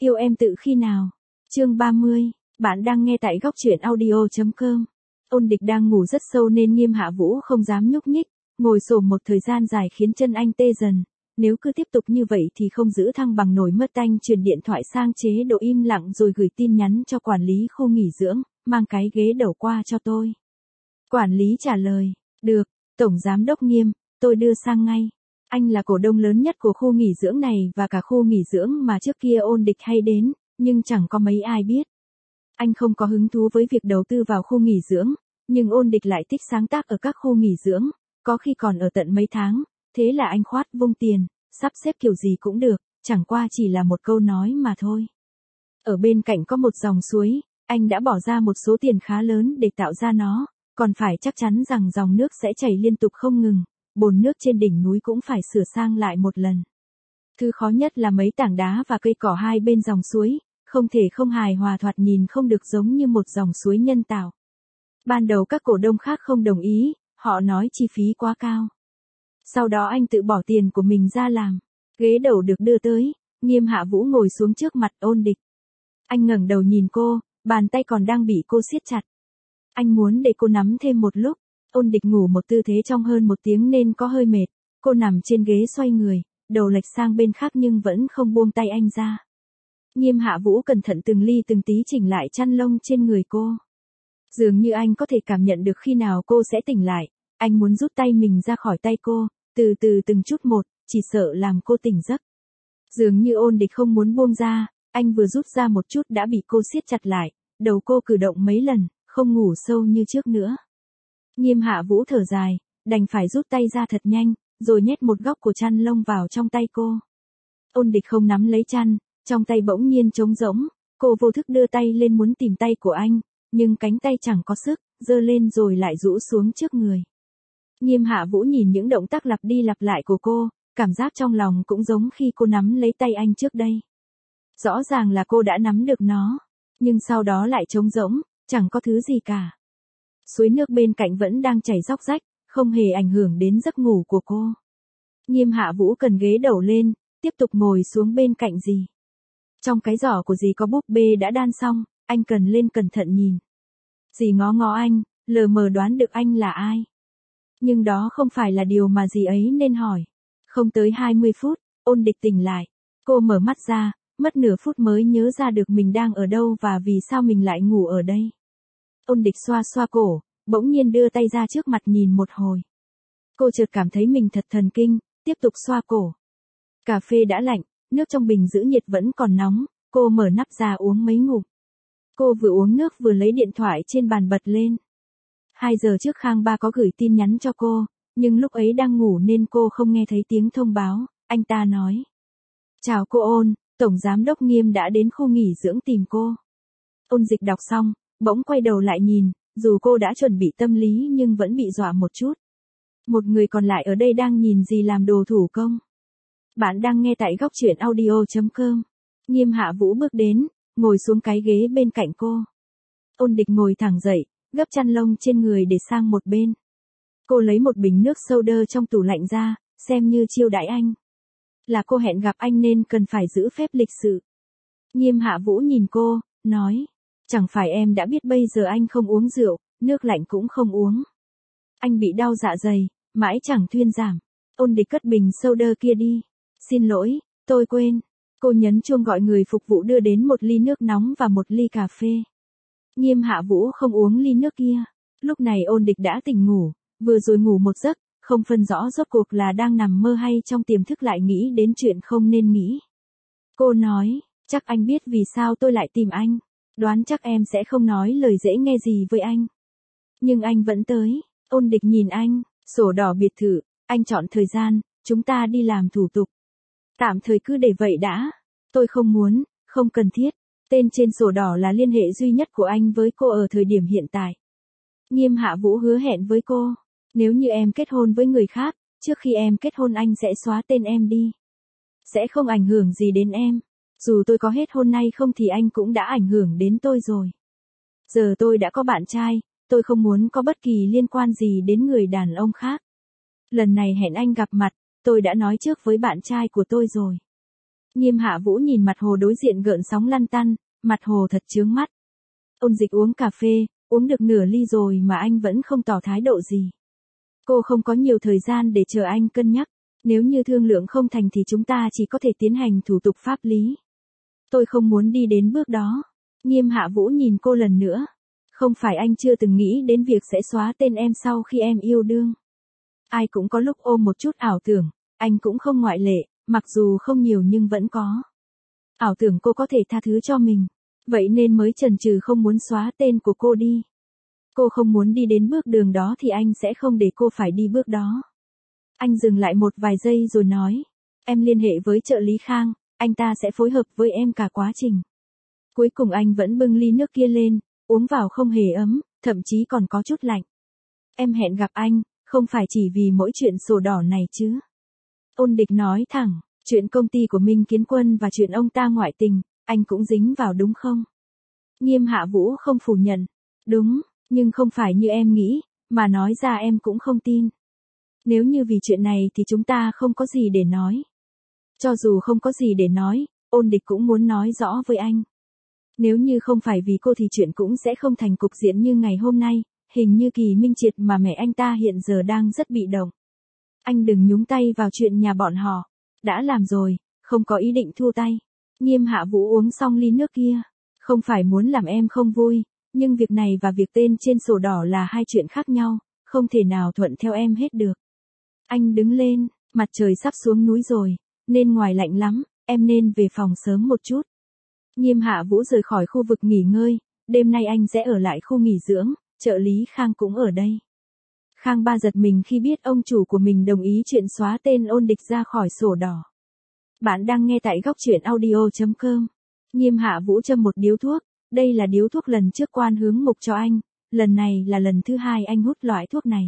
Yêu em từ khi nào? Chương 30, bạn đang nghe tại góc truyện audio.com. Ôn Địch đang ngủ rất sâu nên Nghiêm Hạ Vũ không dám nhúc nhích, ngồi xổm một thời gian dài khiến chân anh tê dần. Nếu cứ tiếp tục như vậy thì không giữ thăng bằng nổi mất. Anh chuyển điện thoại sang chế độ im lặng rồi gửi tin nhắn cho quản lý khu nghỉ dưỡng, mang cái ghế đầu qua cho tôi. Quản lý trả lời, được, Tổng Giám đốc Nghiêm, tôi đưa sang ngay. Anh là cổ đông lớn nhất của khu nghỉ dưỡng này và cả khu nghỉ dưỡng mà trước kia Ôn Địch hay đến, nhưng chẳng có mấy ai biết. Anh không có hứng thú với việc đầu tư vào khu nghỉ dưỡng, nhưng Ôn Địch lại thích sáng tác ở các khu nghỉ dưỡng, có khi còn ở tận mấy tháng, thế là anh khoát vung tiền, sắp xếp kiểu gì cũng được, chẳng qua chỉ là một câu nói mà thôi. Ở bên cạnh có một dòng suối, anh đã bỏ ra một số tiền khá lớn để tạo ra nó, còn phải chắc chắn rằng dòng nước sẽ chảy liên tục không ngừng, bồn nước trên đỉnh núi cũng phải sửa sang lại một lần. Thứ khó nhất là mấy tảng đá và cây cỏ hai bên dòng suối, không thể không hài hòa, thoạt nhìn không được giống như một dòng suối nhân tạo. Ban đầu các cổ đông khác không đồng ý, họ nói chi phí quá cao. Sau đó anh tự bỏ tiền của mình ra làm. Ghế đầu được đưa tới, Nghiêm Hạ Vũ ngồi xuống trước mặt Ôn Địch. Anh ngẩng đầu nhìn cô, bàn tay còn đang bị cô siết chặt. Anh muốn để cô nắm thêm một lúc. Ôn Địch ngủ một tư thế trong hơn một tiếng nên có hơi mệt. Cô nằm trên ghế xoay người, đầu lệch sang bên khác nhưng vẫn không buông tay anh ra. Nghiêm Hạ Vũ cẩn thận từng ly từng tí chỉnh lại chăn lông trên người cô. Dường như anh có thể cảm nhận được khi nào cô sẽ tỉnh lại. Anh muốn rút tay mình ra khỏi tay cô, từ từ từng chút một, chỉ sợ làm cô tỉnh giấc. Dường như Ôn Địch không muốn buông ra, anh vừa rút ra một chút đã bị cô siết chặt lại, đầu cô cử động mấy lần, không ngủ sâu như trước nữa. Nghiêm Hạ Vũ thở dài, đành phải rút tay ra thật nhanh, rồi nhét một góc của chăn lông vào trong tay cô. Ôn Địch không nắm lấy chăn, trong tay bỗng nhiên trống rỗng, cô vô thức đưa tay lên muốn tìm tay của anh, nhưng cánh tay chẳng có sức, giơ lên rồi lại rũ xuống trước người. Nghiêm Hạ Vũ nhìn những động tác lặp đi lặp lại của cô, cảm giác trong lòng cũng giống khi cô nắm lấy tay anh trước đây. Rõ ràng là cô đã nắm được nó, nhưng sau đó lại trống rỗng, chẳng có thứ gì cả. Suối nước bên cạnh vẫn đang chảy róc rách, không hề ảnh hưởng đến giấc ngủ của cô. Nghiêm Hạ Vũ cần ghế đầu lên, tiếp tục ngồi xuống bên cạnh dì. Trong cái giỏ của dì có búp bê đã đan xong, anh cần lên cẩn thận nhìn. Dì ngó ngó anh, lờ mờ đoán được anh là ai. Nhưng đó không phải là điều mà dì ấy nên hỏi. Không tới 20 phút, Ôn Địch tỉnh lại. Cô mở mắt ra, mất nửa phút mới nhớ ra được mình đang ở đâu và vì sao mình lại ngủ ở đây. Ôn Địch xoa xoa cổ, bỗng nhiên đưa tay ra trước mặt nhìn một hồi. Cô chợt cảm thấy mình thật thần kinh, tiếp tục xoa cổ. Cà phê đã lạnh, nước trong bình giữ nhiệt vẫn còn nóng, cô mở nắp ra uống mấy ngụm. Cô vừa uống nước vừa lấy điện thoại trên bàn bật lên. 2 giờ trước Khang Ba có gửi tin nhắn cho cô, nhưng lúc ấy đang ngủ nên cô không nghe thấy tiếng thông báo. Anh ta nói: Chào cô Ôn, Tổng Giám đốc Nghiêm đã đến khu nghỉ dưỡng tìm cô. Ôn Dịch đọc xong, bỗng quay đầu lại nhìn, dù cô đã chuẩn bị tâm lý nhưng vẫn bị dọa một chút. Một người còn lại ở đây đang nhìn gì làm đồ thủ công. Bạn đang nghe tại góc truyện audio.com. Nghiêm Hạ Vũ bước đến, ngồi xuống cái ghế bên cạnh cô. Ôn Địch ngồi thẳng dậy, gấp chăn lông trên người để sang một bên. Cô lấy một bình nước soda trong tủ lạnh ra, xem như chiêu đãi anh. Là cô hẹn gặp anh nên cần phải giữ phép lịch sự. Nghiêm Hạ Vũ nhìn cô, nói: Chẳng phải em đã biết bây giờ anh không uống rượu, nước lạnh cũng không uống. Anh bị đau dạ dày, mãi chẳng thuyên giảm. Ôn Địch cất bình soda kia đi. Xin lỗi, tôi quên. Cô nhấn chuông gọi người phục vụ đưa đến một ly nước nóng và một ly cà phê. Nghiêm Hạ Vũ không uống ly nước kia. Lúc này Ôn Địch đã tỉnh ngủ, vừa rồi ngủ một giấc, không phân rõ rốt cuộc là đang nằm mơ hay trong tiềm thức lại nghĩ đến chuyện không nên nghĩ. Cô nói: Chắc anh biết vì sao tôi lại tìm anh. Đoán chắc em sẽ không nói lời dễ nghe gì với anh. Nhưng anh vẫn tới. Ôn Địch nhìn anh, sổ đỏ biệt thự, anh chọn thời gian, chúng ta đi làm thủ tục. Tạm thời cứ để vậy đã. Tôi không muốn, không cần thiết. Tên trên sổ đỏ là liên hệ duy nhất của anh với cô ở thời điểm hiện tại. Nghiêm Hạ Vũ hứa hẹn với cô: Nếu như em kết hôn với người khác, trước khi em kết hôn anh sẽ xóa tên em đi. Sẽ không ảnh hưởng gì đến em. Dù tôi có hết hôn nay không thì anh cũng đã ảnh hưởng đến tôi rồi. Giờ tôi đã có bạn trai, tôi không muốn có bất kỳ liên quan gì đến người đàn ông khác. Lần này hẹn anh gặp mặt, tôi đã nói trước với bạn trai của tôi rồi. Nghiêm Hạ Vũ nhìn mặt hồ đối diện gợn sóng lăn tăn, mặt hồ thật chướng mắt. Ôn Dịch uống cà phê, uống được nửa ly rồi mà anh vẫn không tỏ thái độ gì. Cô không có nhiều thời gian để chờ anh cân nhắc, nếu như thương lượng không thành thì chúng ta chỉ có thể tiến hành thủ tục pháp lý. Tôi không muốn đi đến bước đó. Nghiêm Hạ Vũ nhìn cô lần nữa. Không phải anh chưa từng nghĩ đến việc sẽ xóa tên em sau khi em yêu đương. Ai cũng có lúc ôm một chút ảo tưởng, anh cũng không ngoại lệ, mặc dù không nhiều nhưng vẫn có. Ảo tưởng cô có thể tha thứ cho mình, vậy nên mới chần chừ không muốn xóa tên của cô đi. Cô không muốn đi đến bước đường đó thì anh sẽ không để cô phải đi bước đó. Anh dừng lại một vài giây rồi nói, em liên hệ với trợ lý Khang, anh ta sẽ phối hợp với em cả quá trình. Cuối cùng anh vẫn bưng ly nước kia lên, uống vào không hề ấm, thậm chí còn có chút lạnh. Em hẹn gặp anh, không phải chỉ vì mỗi chuyện sổ đỏ này chứ. Ôn Địch nói thẳng, chuyện công ty của Minh Kiến Quân và chuyện ông ta ngoại tình, anh cũng dính vào đúng không? Nghiêm Hạ Vũ không phủ nhận, đúng, nhưng không phải như em nghĩ, mà nói ra em cũng không tin. Nếu như vì chuyện này thì chúng ta không có gì để nói. Cho dù không có gì để nói, Ôn Địch cũng muốn nói rõ với anh. Nếu như không phải vì cô thì chuyện cũng sẽ không thành cục diện như ngày hôm nay, hình như Kỳ Minh Triệt mà mẹ anh ta hiện giờ đang rất bị động. Anh đừng nhúng tay vào chuyện nhà bọn họ. Đã làm rồi, không có ý định thua tay. Nghiêm Hạ Vũ uống xong ly nước kia. Không phải muốn làm em không vui, nhưng việc này và việc tên trên sổ đỏ là hai chuyện khác nhau, không thể nào thuận theo em hết được. Anh đứng lên, mặt trời sắp xuống núi rồi, nên ngoài lạnh lắm, em nên về phòng sớm một chút. Nghiêm Hạ Vũ rời khỏi khu vực nghỉ ngơi, đêm nay anh sẽ ở lại khu nghỉ dưỡng, trợ lý Khang cũng ở đây. Khang Ba giật mình khi biết ông chủ của mình đồng ý chuyện xóa tên Ôn Địch ra khỏi sổ đỏ. Bạn đang nghe tại góc truyện audio.com. Nghiêm Hạ Vũ châm một điếu thuốc, đây là điếu thuốc lần trước Quan Hướng Mục cho anh, lần này là lần thứ hai anh hút loại thuốc này.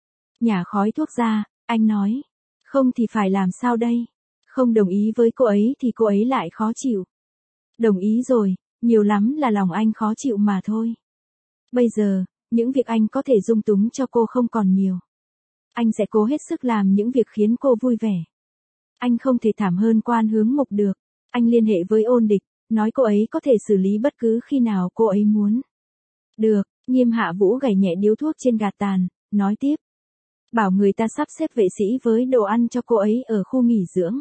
Nhả khói thuốc ra, anh nói, không thì phải làm sao đây? Không đồng ý với cô ấy thì cô ấy lại khó chịu. Đồng ý rồi, nhiều lắm là lòng anh khó chịu mà thôi. Bây giờ, những việc anh có thể dung túng cho cô không còn nhiều. Anh sẽ cố hết sức làm những việc khiến cô vui vẻ. Anh không thể thảm hơn Quan Hướng Mục được. Anh liên hệ với Ôn Địch, nói cô ấy có thể xử lý bất cứ khi nào cô ấy muốn. Được, Nghiêm Hạ Vũ gảy nhẹ điếu thuốc trên gạt tàn, nói tiếp. Bảo người ta sắp xếp vệ sĩ với đồ ăn cho cô ấy ở khu nghỉ dưỡng.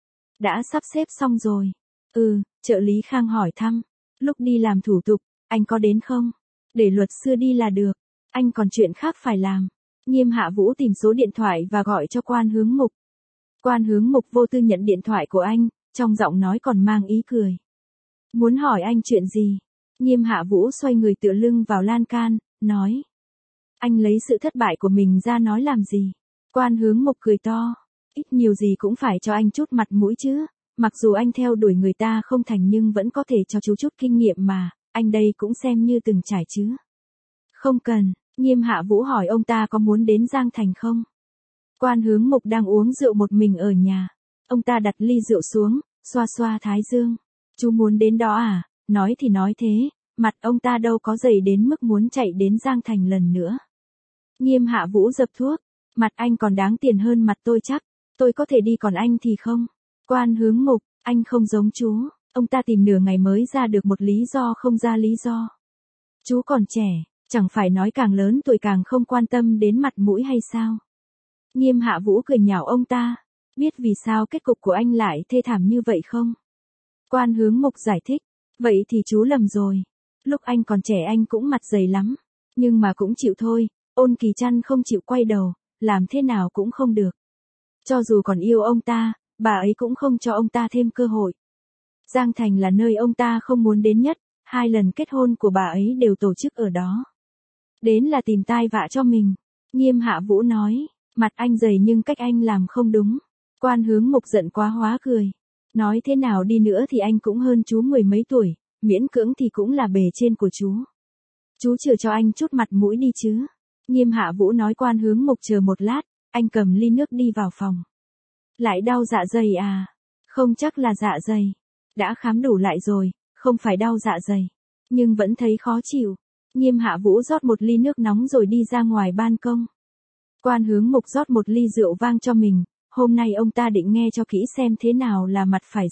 Đã sắp xếp xong rồi. Trợ lý Khang hỏi thăm. Lúc đi làm thủ tục, anh có đến không? Để luật sư đi là được. Anh còn chuyện khác phải làm. Nghiêm Hạ Vũ tìm số điện thoại và gọi cho Quan Hướng Mục. Quan Hướng Mục vô tư nhận điện thoại của anh, trong giọng nói còn mang ý cười. Muốn hỏi anh chuyện gì? Nghiêm Hạ Vũ xoay người tựa lưng vào lan can, nói. Anh lấy sự thất bại của mình ra nói làm gì? Quan Hướng Mục cười to. Ít nhiều gì cũng phải cho anh chút mặt mũi chứ. Mặc dù anh theo đuổi người ta không thành nhưng vẫn có thể cho chú chút kinh nghiệm mà, anh đây cũng xem như từng trải chứ. Không cần, Nghiêm Hạ Vũ hỏi ông ta có muốn đến Giang Thành không? Quan Hướng Mục đang uống rượu một mình ở nhà. Ông ta đặt ly rượu xuống, xoa xoa thái dương. Chú muốn đến đó à? Nói thì nói thế, mặt ông ta đâu có dày đến mức muốn chạy đến Giang Thành lần nữa. Nghiêm Hạ Vũ dập thuốc. Mặt anh còn đáng tiền hơn mặt tôi chắc. Tôi có thể đi còn anh thì không. Quan Hướng Mục, anh không giống chú. Ông ta tìm nửa ngày mới ra được một lý do không ra lý do. Chú còn trẻ, chẳng phải nói càng lớn tuổi càng không quan tâm đến mặt mũi hay sao? Nghiêm Hạ Vũ cười nhạo ông ta. Biết vì sao kết cục của anh lại thê thảm như vậy không? Quan Hướng Mục giải thích. Vậy thì chú lầm rồi. Lúc anh còn trẻ anh cũng mặt dày lắm. Nhưng mà cũng chịu thôi. Ôn Kỳ Trăn không chịu quay đầu, làm thế nào cũng không được. Cho dù còn yêu ông ta, bà ấy cũng không cho ông ta thêm cơ hội. Giang Thành là nơi ông ta không muốn đến nhất, 2 lần kết hôn của bà ấy đều tổ chức ở đó. Đến là tìm tai vạ cho mình. Nghiêm Hạ Vũ nói, mặt anh dày nhưng cách anh làm không đúng. Quan Hướng Mục giận quá hóa cười. Nói thế nào đi nữa thì anh cũng hơn chú 10 mấy tuổi, miễn cưỡng thì cũng là bề trên của chú. Chú chừa cho anh chút mặt mũi đi chứ. Nghiêm Hạ Vũ nói Quan Hướng Mục chờ một lát, anh cầm ly nước đi vào phòng. Lại đau dạ dày à? Không chắc là dạ dày. Đã khám đủ lại rồi, không phải đau dạ dày. Nhưng vẫn thấy khó chịu. Nghiêm Hạ Vũ rót một ly nước nóng rồi đi ra ngoài ban công. Quan Hướng Mục rót một ly rượu vang cho mình. Hôm nay ông ta định nghe cho kỹ xem thế nào là mặt phải dày,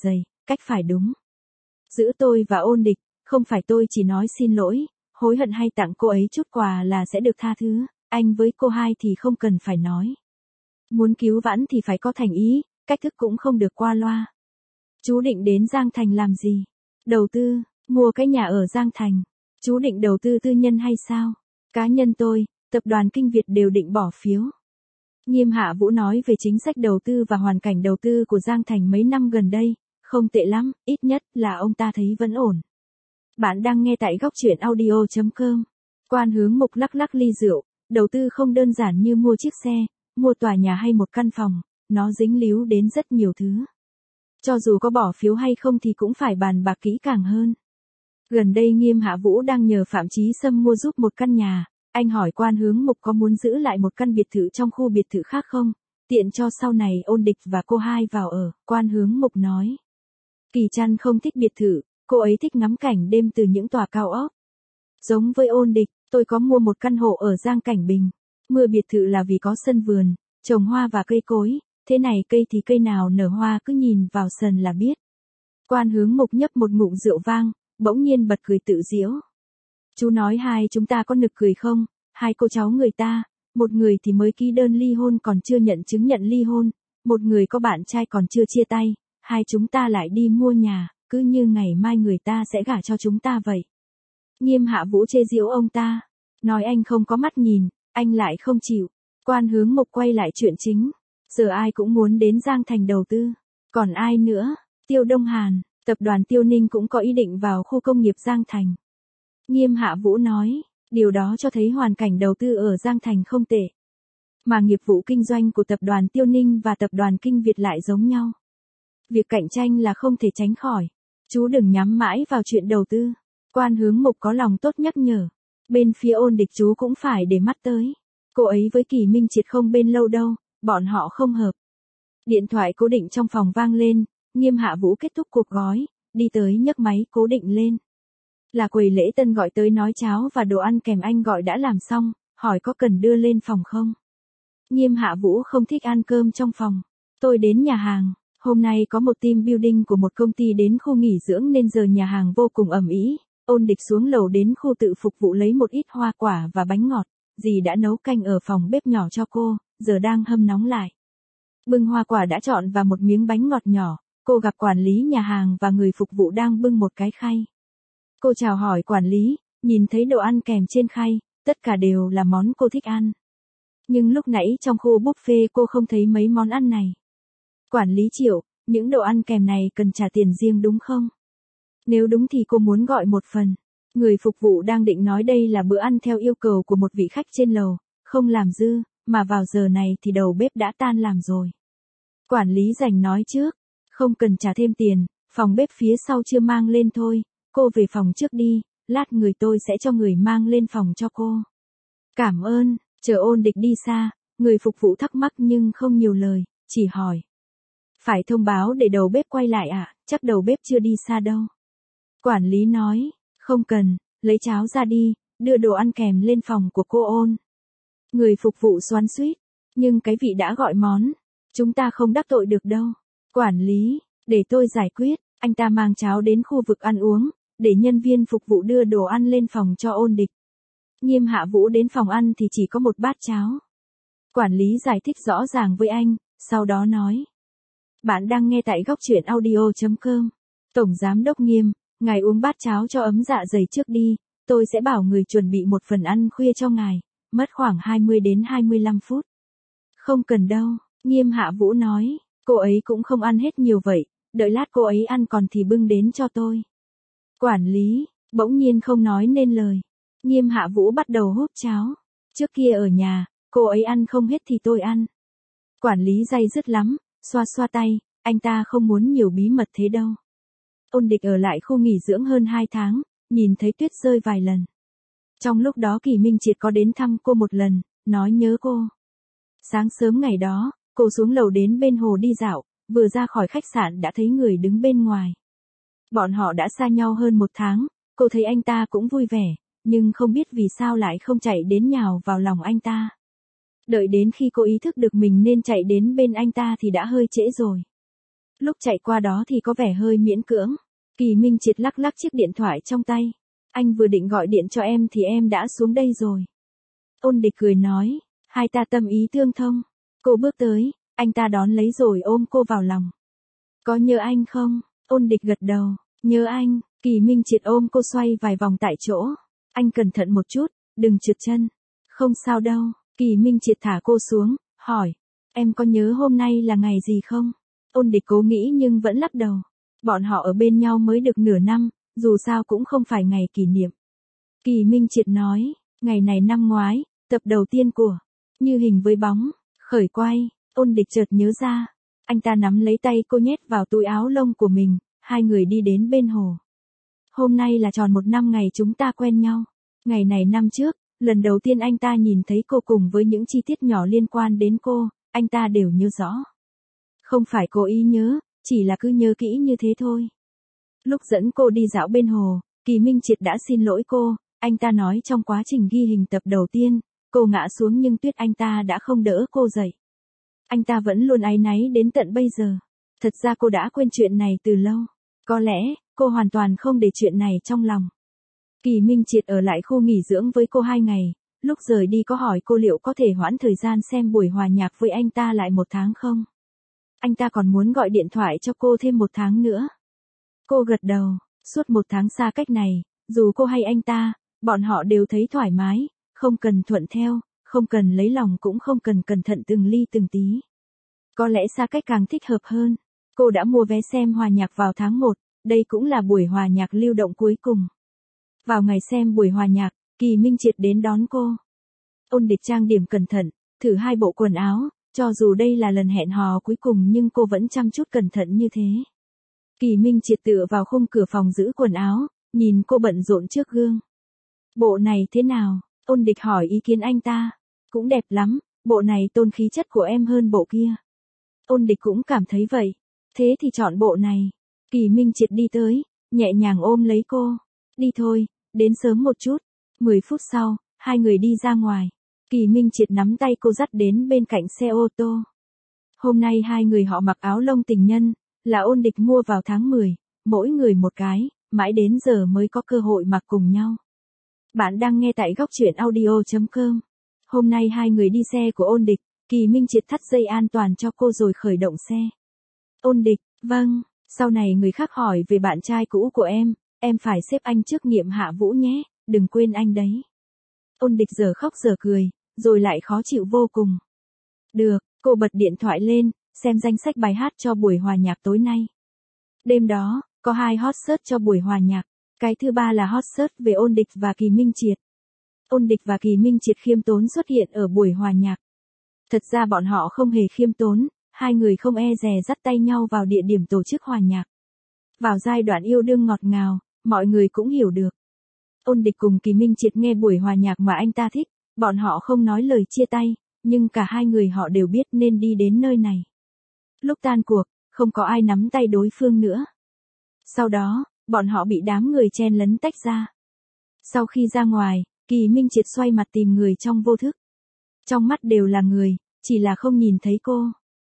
cách phải đúng. Giữa tôi và Ôn Địch, không phải tôi chỉ nói xin lỗi, hối hận hay tặng cô ấy chút quà là sẽ được tha thứ, anh với cô hai thì không cần phải nói. Muốn cứu vãn thì phải có thành ý, cách thức cũng không được qua loa. Chú định đến Giang Thành làm gì? Đầu tư, mua cái nhà ở Giang Thành. Chú định đầu tư tư nhân hay sao? Cá nhân tôi, tập đoàn Kinh Việt đều định bỏ phiếu. Nghiêm Hạ Vũ nói về chính sách đầu tư và hoàn cảnh đầu tư của Giang Thành mấy năm gần đây, không tệ lắm, ít nhất là ông ta thấy vẫn ổn. Bạn đang nghe tại góc truyện audio.com. Quan Hướng Mục lắc lắc ly rượu, đầu tư không đơn giản như mua chiếc xe, mua tòa nhà hay một căn phòng, nó dính líu đến rất nhiều thứ. Cho dù có bỏ phiếu hay không thì cũng phải bàn bạc kỹ càng hơn. Gần đây Nghiêm Hạ Vũ đang nhờ Phạm Chí Sâm mua giúp một căn nhà, anh hỏi Quan Hướng Mục có muốn giữ lại một căn biệt thự trong khu biệt thự khác không, tiện cho sau này Ôn Địch và cô hai vào ở, Quan Hướng Mục nói. Kỳ Trăn không thích biệt thự, cô ấy thích ngắm cảnh đêm từ những tòa cao ốc. Giống với Ôn Địch, tôi có mua một căn hộ ở Giang Cảnh Bình. Mua biệt thự là vì có sân vườn, trồng hoa và cây cối, thế này cây thì cây nào nở hoa cứ nhìn vào sân là biết. Quan Hướng Mục nhấp một ngụm rượu vang, bỗng nhiên bật cười tự giễu. Chú nói hai chúng ta có nực cười không? Hai cô cháu người ta, một người thì mới ký đơn ly hôn còn chưa nhận chứng nhận ly hôn, một người có bạn trai còn chưa chia tay, hai chúng ta lại đi mua nhà, cứ như ngày mai người ta sẽ gả cho chúng ta vậy. Nghiêm Hạ Vũ chê giễu ông ta, nói anh không có mắt nhìn, anh lại không chịu. Quan Hướng Mục quay lại chuyện chính, giờ ai cũng muốn đến Giang Thành đầu tư, còn ai nữa? Tiêu Đông Hàn, tập đoàn Tiêu Ninh cũng có ý định vào khu công nghiệp Giang Thành. Nghiêm Hạ Vũ nói, điều đó cho thấy hoàn cảnh đầu tư ở Giang Thành không tệ. Mà nghiệp vụ kinh doanh của tập đoàn Tiêu Ninh và tập đoàn Kinh Việt lại giống nhau. Việc cạnh tranh là không thể tránh khỏi. Chú đừng nhắm mãi vào chuyện đầu tư. Quan Hướng Mục có lòng tốt nhắc nhở. Bên phía Ôn Địch chú cũng phải để mắt tới. Cô ấy với Kỳ Minh Triệt không bên lâu đâu, bọn họ không hợp. Điện thoại cố định trong phòng vang lên, Nghiêm Hạ Vũ kết thúc cuộc gói, đi tới nhấc máy cố định lên. Là quầy lễ tân gọi tới nói cháo và đồ ăn kèm anh gọi đã làm xong, hỏi có cần đưa lên phòng không. Nghiêm Hạ Vũ không thích ăn cơm trong phòng. Tôi đến nhà hàng, hôm nay có một team building của một công ty đến khu nghỉ dưỡng nên giờ nhà hàng vô cùng ầm ĩ. Ôn Địch xuống lầu đến khu tự phục vụ lấy một ít hoa quả và bánh ngọt, dì đã nấu canh ở phòng bếp nhỏ cho cô, giờ đang hâm nóng lại. Bưng hoa quả đã chọn và một miếng bánh ngọt nhỏ, cô gặp quản lý nhà hàng và người phục vụ đang bưng một cái khay. Cô chào hỏi quản lý, nhìn thấy đồ ăn kèm trên khay, tất cả đều là món cô thích ăn. Nhưng lúc nãy trong khu buffet cô không thấy mấy món ăn này. Quản lý Triệu, những đồ ăn kèm này cần trả tiền riêng đúng không? Nếu đúng thì cô muốn gọi một phần. Người phục vụ đang định nói đây là bữa ăn theo yêu cầu của một vị khách trên lầu, không làm dư, mà vào giờ này thì đầu bếp đã tan làm rồi. Quản lý rảnh nói trước, không cần trả thêm tiền, phòng bếp phía sau chưa mang lên thôi, cô về phòng trước đi, lát người tôi sẽ cho người mang lên phòng cho cô. Cảm ơn, chờ Ôn Địch đi xa, người phục vụ thắc mắc nhưng không nhiều lời, chỉ hỏi. Phải thông báo để đầu bếp quay lại ạ, chắc đầu bếp chưa đi xa đâu. Quản lý nói, không cần, lấy cháo ra đi, đưa đồ ăn kèm lên phòng của cô Ôn. Người phục vụ xoắn xuýt, nhưng cái vị đã gọi món, chúng ta không đắc tội được đâu. Quản lý, để tôi giải quyết, anh ta mang cháo đến khu vực ăn uống, để nhân viên phục vụ đưa đồ ăn lên phòng cho Ôn Địch. Nghiêm Hạ Vũ đến phòng ăn thì chỉ có một bát cháo. Quản lý giải thích rõ ràng với anh, sau đó nói. Bạn đang nghe tại góc truyện audio.com. Tổng Giám đốc Nghiêm, ngài uống bát cháo cho ấm dạ dày trước đi, tôi sẽ bảo người chuẩn bị một phần ăn khuya cho ngài, mất khoảng 20 đến 25 phút. Không cần đâu, Nghiêm Hạ Vũ nói, cô ấy cũng không ăn hết nhiều vậy, đợi lát cô ấy ăn còn thì bưng đến cho tôi. Quản lý, bỗng nhiên không nói nên lời. Nghiêm Hạ Vũ bắt đầu húp cháo. Trước kia ở nhà, cô ấy ăn không hết thì tôi ăn. Quản lý day dứt lắm, xoa xoa tay, anh ta không muốn nhiều bí mật thế đâu. Ôn Địch ở lại khu nghỉ dưỡng hơn 2 tháng, nhìn thấy tuyết rơi vài lần. Trong lúc đó Kỳ Minh Triệt có đến thăm cô một lần, nói nhớ cô. Sáng sớm ngày đó, cô xuống lầu đến bên hồ đi dạo, vừa ra khỏi khách sạn đã thấy người đứng bên ngoài. Bọn họ đã xa nhau hơn 1 tháng, cô thấy anh ta cũng vui vẻ, nhưng không biết vì sao lại không chạy đến nhào vào lòng anh ta. Đợi đến khi cô ý thức được mình nên chạy đến bên anh ta thì đã hơi trễ rồi. Lúc chạy qua đó thì có vẻ hơi miễn cưỡng. Kỳ Minh Triệt lắc lắc chiếc điện thoại trong tay. Anh vừa định gọi điện cho em thì em đã xuống đây rồi. Ôn Địch cười nói, hai ta tâm ý tương thông. Cô bước tới, anh ta đón lấy rồi ôm cô vào lòng. Có nhớ anh không? Ôn Địch gật đầu, nhớ anh. Kỳ Minh Triệt ôm cô xoay vài vòng tại chỗ. Anh cẩn thận một chút, đừng trượt chân. Không sao đâu. Kỳ Minh Triệt thả cô xuống, hỏi, em có nhớ hôm nay là ngày gì không? Ôn Địch cố nghĩ nhưng vẫn lắc đầu. Bọn họ ở bên nhau mới được nửa năm, dù sao cũng không phải ngày kỷ niệm. Kỳ Minh Triệt nói, ngày này năm ngoái, tập đầu tiên của Như Hình với Bóng, khởi quay. Ôn Địch chợt nhớ ra. Anh ta nắm lấy tay cô nhét vào túi áo lông của mình, hai người đi đến bên hồ. Hôm nay là tròn 1 năm ngày chúng ta quen nhau. Ngày này năm trước, lần đầu tiên anh ta nhìn thấy cô cùng với những chi tiết nhỏ liên quan đến cô, anh ta đều nhớ rõ. Không phải cố ý nhớ, chỉ là cứ nhớ kỹ như thế thôi. Lúc dẫn cô đi dạo bên hồ, Kỳ Minh Triệt đã xin lỗi cô, anh ta nói trong quá trình ghi hình tập đầu tiên, cô ngã xuống nhưng Tuyết anh ta đã không đỡ cô dậy. Anh ta vẫn luôn áy náy đến tận bây giờ. Thật ra cô đã quên chuyện này từ lâu. Có lẽ, cô hoàn toàn không để chuyện này trong lòng. Kỳ Minh Triệt ở lại khu nghỉ dưỡng với cô 2 ngày, lúc rời đi có hỏi cô liệu có thể hoãn thời gian xem buổi hòa nhạc với anh ta lại 1 tháng không? Anh ta còn muốn gọi điện thoại cho cô thêm 1 tháng nữa. Cô gật đầu, suốt 1 tháng xa cách này, dù cô hay anh ta, bọn họ đều thấy thoải mái, không cần thuận theo, không cần lấy lòng cũng không cần cẩn thận từng ly từng tí. Có lẽ xa cách càng thích hợp hơn. Cô đã mua vé xem hòa nhạc vào tháng 1, đây cũng là buổi hòa nhạc lưu động cuối cùng. Vào ngày xem buổi hòa nhạc, Kỳ Minh Triệt đến đón cô. Ôn Địch trang điểm cẩn thận, thử 2 bộ quần áo, cho dù đây là lần hẹn hò cuối cùng nhưng cô vẫn chăm chút cẩn thận như thế. Kỳ Minh Triệt tựa vào khung cửa phòng giữ quần áo, nhìn cô bận rộn trước gương. Bộ này thế nào? Ôn Địch hỏi ý kiến anh ta. Cũng đẹp lắm, bộ này tôn khí chất của em hơn bộ kia. Ôn Địch cũng cảm thấy vậy. Thế thì chọn bộ này. Kỳ Minh Triệt đi tới, nhẹ nhàng ôm lấy cô. Đi thôi, đến sớm một chút. 10 phút sau, hai người đi ra ngoài. Kỳ Minh Triệt nắm tay cô dắt đến bên cạnh xe ô tô. Hôm nay hai người họ mặc áo lông tình nhân, là Ôn Địch mua vào tháng 10, mỗi người một cái, mãi đến giờ mới có cơ hội mặc cùng nhau. Bạn đang nghe tại góc truyện audio.com. Hôm nay hai người đi xe của Ôn Địch, Kỳ Minh Triệt thắt dây an toàn cho cô rồi khởi động xe. Ôn Địch, vâng, sau này người khác hỏi về bạn trai cũ của em phải xếp anh trước Nghiệm Hạ Vũ nhé, đừng quên anh đấy. Ôn Địch giờ khóc giờ cười, rồi lại khó chịu vô cùng. Được, cô bật điện thoại lên, xem danh sách bài hát cho buổi hòa nhạc tối nay. Đêm đó, có 2 hot search cho buổi hòa nhạc. Cái thứ ba là hot search về Ôn Địch và Kỳ Minh Triệt. Ôn Địch và Kỳ Minh Triệt khiêm tốn xuất hiện ở buổi hòa nhạc. Thật ra bọn họ không hề khiêm tốn, hai người không e dè dắt tay nhau vào địa điểm tổ chức hòa nhạc. Vào giai đoạn yêu đương ngọt ngào, mọi người cũng hiểu được. Ôn Địch cùng Kỳ Minh Triệt nghe buổi hòa nhạc mà anh ta thích, bọn họ không nói lời chia tay, nhưng cả hai người họ đều biết nên đi đến nơi này. Lúc tan cuộc, không có ai nắm tay đối phương nữa. Sau đó, bọn họ bị đám người chen lấn tách ra. Sau khi ra ngoài, Kỳ Minh Triệt xoay mặt tìm người trong vô thức. Trong mắt đều là người, chỉ là không nhìn thấy cô.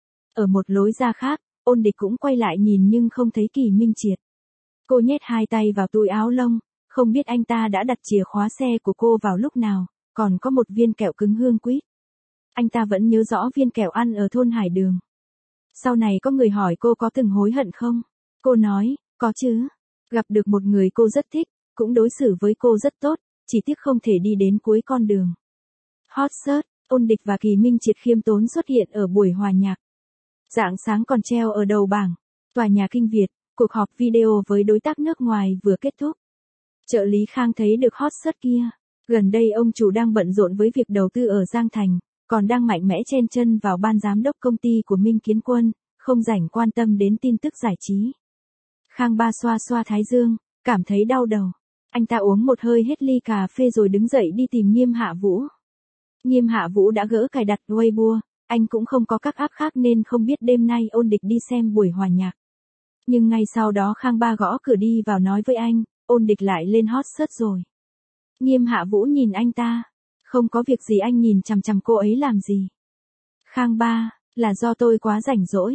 Ở một lối ra khác, Ôn Địch cũng quay lại nhìn nhưng không thấy Kỳ Minh Triệt. Cô nhét 2 tay vào túi áo lông, không biết anh ta đã đặt chìa khóa xe của cô vào lúc nào, còn có một viên kẹo cứng hương quýt. Anh ta vẫn nhớ rõ viên kẹo ăn ở thôn Hải Đường. Sau này có người hỏi cô có từng hối hận không? Cô nói, có chứ. Gặp được một người cô rất thích, cũng đối xử với cô rất tốt, chỉ tiếc không thể đi đến cuối con đường. Hot search, Ôn Địch và Kỳ Minh Triệt khiêm tốn xuất hiện ở buổi hòa nhạc. Rạng sáng còn treo ở đầu bảng. Tòa nhà Kinh Việt, cuộc họp video với đối tác nước ngoài vừa kết thúc. Trợ lý Khang thấy được hot search kia. Gần đây ông chủ đang bận rộn với việc đầu tư ở Giang Thành, còn đang mạnh mẽ chen chân vào ban giám đốc công ty của Minh Kiến Quân, không rảnh quan tâm đến tin tức giải trí. Khang Ba xoa xoa thái dương, cảm thấy đau đầu. Anh ta uống một hơi hết ly cà phê rồi đứng dậy đi tìm Nghiêm Hạ Vũ. Nghiêm Hạ Vũ đã gỡ cài đặt Weibo, anh cũng không có các app khác nên không biết đêm nay Ôn Địch đi xem buổi hòa nhạc. Nhưng ngay sau đó Khang Ba gõ cửa đi vào nói với anh, Ôn Địch lại lên hot search rồi. Nghiêm Hạ Vũ nhìn anh ta. Không có việc gì anh nhìn chằm chằm cô ấy làm gì? Khang Ba, là do tôi quá rảnh rỗi.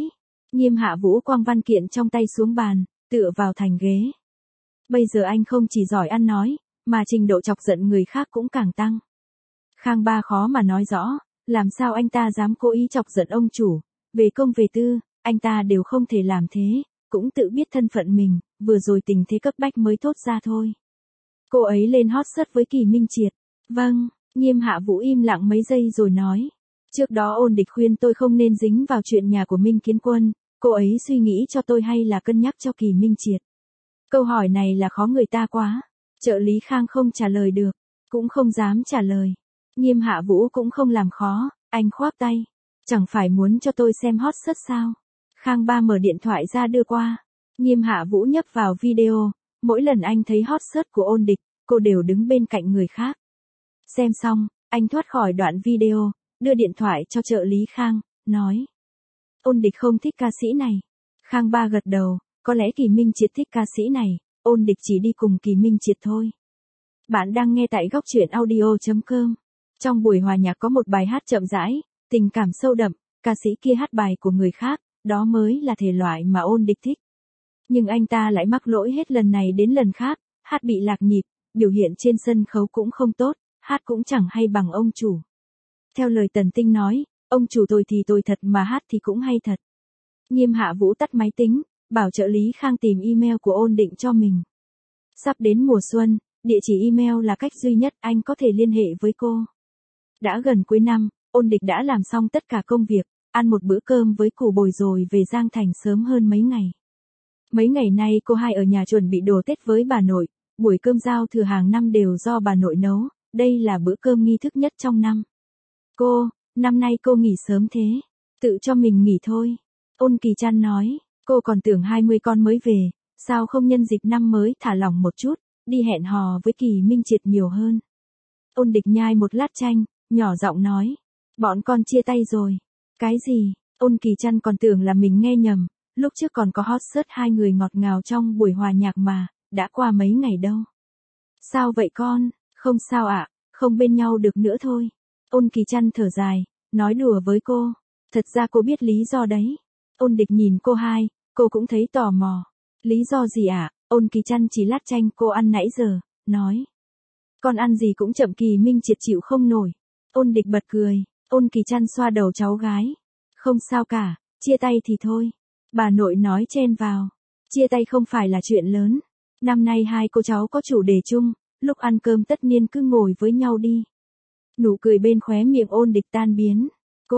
Nghiêm Hạ Vũ quăng văn kiện trong tay xuống bàn, tựa vào thành ghế. Bây giờ anh không chỉ giỏi ăn nói, mà trình độ chọc giận người khác cũng càng tăng. Khang Ba khó mà nói rõ, làm sao anh ta dám cố ý chọc giận ông chủ, về công về tư, anh ta đều không thể làm thế, cũng tự biết thân phận mình, vừa rồi tình thế cấp bách mới thốt ra thôi. Cô ấy lên hot search với Kỳ Minh Triệt. Vâng, Nghiêm Hạ Vũ im lặng mấy giây rồi nói. Trước đó Ôn Địch khuyên tôi không nên dính vào chuyện nhà của Minh Kiến Quân, cô ấy suy nghĩ cho tôi hay là cân nhắc cho Kỳ Minh Triệt? Câu hỏi này là khó người ta quá. Trợ lý Khang không trả lời được, cũng không dám trả lời. Nghiêm Hạ Vũ cũng không làm khó, anh khoác tay. Chẳng phải muốn cho tôi xem hot search sao? Khang Ba mở điện thoại ra đưa qua. Nghiêm Hạ Vũ nhấp vào video, mỗi lần anh thấy hot search của Ôn Địch, cô đều đứng bên cạnh người khác. Xem xong, anh thoát khỏi đoạn video, đưa điện thoại cho trợ lý Khang, nói. Ôn Địch không thích ca sĩ này. Khang Ba gật đầu, có lẽ Kỳ Minh Triệt thích ca sĩ này, Ôn Địch chỉ đi cùng Kỳ Minh Triệt thôi. Bạn đang nghe tại góc truyện audio.com. Trong buổi hòa nhạc có một bài hát chậm rãi, tình cảm sâu đậm, ca sĩ kia hát bài của người khác, đó mới là thể loại mà Ôn Địch thích. Nhưng anh ta lại mắc lỗi hết lần này đến lần khác, hát bị lạc nhịp, biểu hiện trên sân khấu cũng không tốt, hát cũng chẳng hay bằng ông chủ. Theo lời Tần Tinh nói, ông chủ tôi thì tôi thật mà hát thì cũng hay thật. Nghiêm Hạ Vũ tắt máy tính, bảo trợ lý Khang tìm email của Ôn Định cho mình. Sắp đến mùa xuân, địa chỉ email là cách duy nhất anh có thể liên hệ với cô. Đã gần cuối năm, Ôn Địch đã làm xong tất cả công việc, ăn một bữa cơm với củ bồi rồi về Giang Thành sớm hơn mấy ngày. Mấy ngày nay cô hai ở nhà chuẩn bị đồ Tết với bà nội, buổi cơm giao thừa hàng năm đều do bà nội nấu, đây là bữa cơm nghi thức nhất trong năm. Năm nay cô nghỉ sớm thế, tự cho mình nghỉ thôi. Ôn Kỳ Trăn nói, cô còn tưởng 20 con mới về, sao không nhân dịp năm mới thả lỏng một chút, đi hẹn hò với Kỳ Minh Triệt nhiều hơn. Ôn Địch nhai một lát chanh, nhỏ giọng nói, bọn con chia tay rồi. Cái gì? Ôn Kỳ Trăn còn tưởng là mình nghe nhầm, lúc trước còn có hot search hai người ngọt ngào trong buổi hòa nhạc mà, đã qua mấy ngày đâu. Sao vậy con? Không sao ạ, không bên nhau được nữa thôi. Ôn Kỳ Trăn thở dài, nói đùa với cô. Thật ra cô biết lý do đấy. Ôn Địch nhìn cô hai, cô cũng thấy tò mò. Lý do gì ạ? Ôn Kỳ Trăn chỉ lát chanh cô ăn nãy giờ, nói. Con ăn gì cũng chậm Kỳ Minh Triệt chịu không nổi. Ôn Địch bật cười, Ôn Kỳ Trăn xoa đầu cháu gái. Không sao cả, chia tay thì thôi. Bà nội nói chen vào. Chia tay không phải là chuyện lớn. Năm nay hai cô cháu có chủ đề chung, lúc ăn cơm tất nhiên cứ ngồi với nhau đi. Nụ cười bên khóe miệng Ôn Địch tan biến.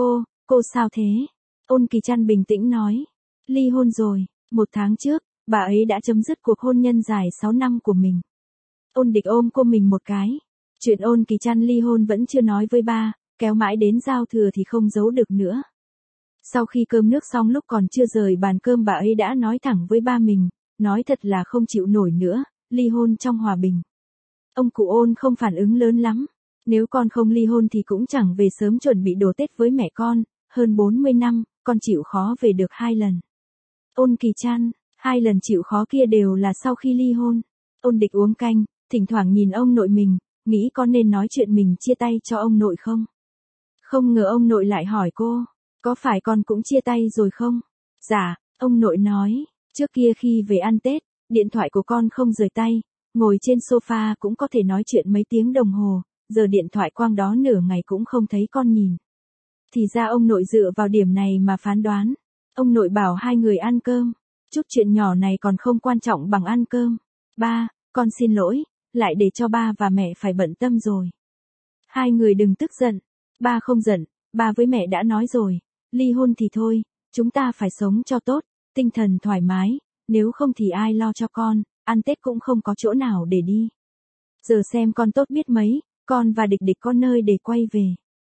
Cô sao thế? Ôn Kỳ Trăn bình tĩnh nói. Ly hôn rồi, 1 tháng trước, bà ấy đã chấm dứt cuộc hôn nhân dài 6 năm của mình. Ôn Địch ôm cô mình một cái. Chuyện Ôn Kỳ Trăn ly hôn vẫn chưa nói với ba, kéo mãi đến giao thừa thì không giấu được nữa. Sau khi cơm nước xong lúc còn chưa rời bàn cơm bà ấy đã nói thẳng với ba mình, nói thật là không chịu nổi nữa, ly hôn trong hòa bình. Ông cụ Ôn không phản ứng lớn lắm. Nếu con không ly hôn thì cũng chẳng về sớm chuẩn bị đồ Tết với mẹ con, hơn 40 năm, con chịu khó về được 2 lần. Ôn Kỳ Trăn, 2 lần chịu khó kia đều là sau khi ly hôn. Ôn Địch uống canh, thỉnh thoảng nhìn ông nội mình, nghĩ con nên nói chuyện mình chia tay cho ông nội không? Không ngờ ông nội lại hỏi cô, có phải con cũng chia tay rồi không? Dạ, ông nội nói, trước kia khi về ăn Tết, điện thoại của con không rời tay, ngồi trên sofa cũng có thể nói chuyện mấy tiếng đồng hồ, giờ điện thoại quang đó nửa ngày cũng không thấy con nhìn. Thì ra ông nội dựa vào điểm này mà phán đoán. Ông nội bảo hai người ăn cơm, chút chuyện nhỏ này còn không quan trọng bằng ăn cơm. Ba, con xin lỗi, lại để cho ba và mẹ phải bận tâm rồi. Hai người đừng tức giận. Ba không giận, ba với mẹ đã nói rồi, ly hôn thì thôi, chúng ta phải sống cho tốt, tinh thần thoải mái, nếu không thì ai lo cho con, ăn Tết cũng không có chỗ nào để đi. Giờ xem con tốt biết mấy, con và Địch Địch có nơi để quay về.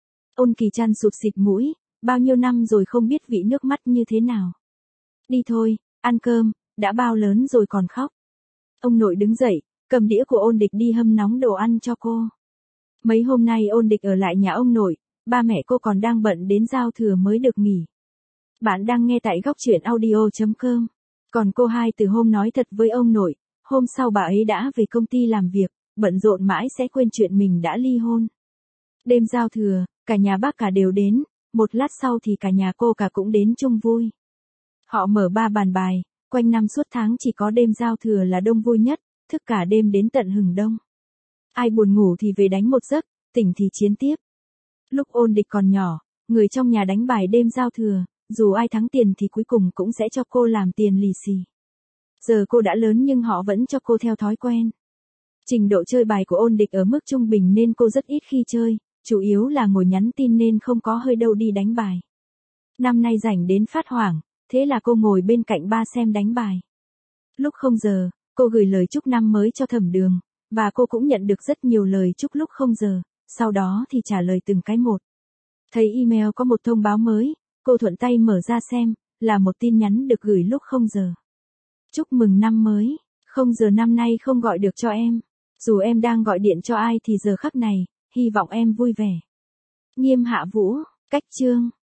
Ôn Kỳ Trăn sụp xịt mũi, bao nhiêu năm rồi không biết vị nước mắt như thế nào. Đi thôi, ăn cơm, đã bao lớn rồi còn khóc. Ông nội đứng dậy, cầm đĩa của Ôn Địch đi hâm nóng đồ ăn cho cô. Mấy hôm nay Ôn Địch ở lại nhà ông nội, ba mẹ cô còn đang bận đến giao thừa mới được nghỉ. Bạn đang nghe tại góc truyện audio.com. Còn cô hai từ hôm nói thật với ông nội, hôm sau bà ấy đã về công ty làm việc, bận rộn mãi sẽ quên chuyện mình đã ly hôn. Đêm giao thừa, cả nhà bác cả đều đến, một lát sau thì cả nhà cô cả cũng đến chung vui. Họ mở 3 bàn bài, quanh năm suốt tháng chỉ có đêm giao thừa là đông vui nhất, thức cả đêm đến tận hừng đông. Ai buồn ngủ thì về đánh một giấc, tỉnh thì chiến tiếp. Lúc Ôn Địch còn nhỏ, người trong nhà đánh bài đêm giao thừa, dù ai thắng tiền thì cuối cùng cũng sẽ cho cô làm tiền lì xì. Giờ cô đã lớn nhưng họ vẫn cho cô theo thói quen. Trình độ chơi bài của Ôn Địch ở mức trung bình nên cô rất ít khi chơi, chủ yếu là ngồi nhắn tin nên không có hơi đâu đi đánh bài. Năm nay rảnh đến phát hoảng, thế là cô ngồi bên cạnh ba xem đánh bài. Lúc 0 giờ, cô gửi lời chúc năm mới cho Thẩm Đường, và cô cũng nhận được rất nhiều lời chúc lúc 0 giờ, sau đó thì trả lời từng cái một. Thấy email có một thông báo mới, cô thuận tay mở ra xem, là một tin nhắn được gửi lúc 0 giờ. Chúc mừng năm mới, 0 giờ năm nay không gọi được cho em. Dù em đang gọi điện cho ai thì giờ khắc này, hy vọng em vui vẻ. Nghiêm Hạ Vũ, cách chương.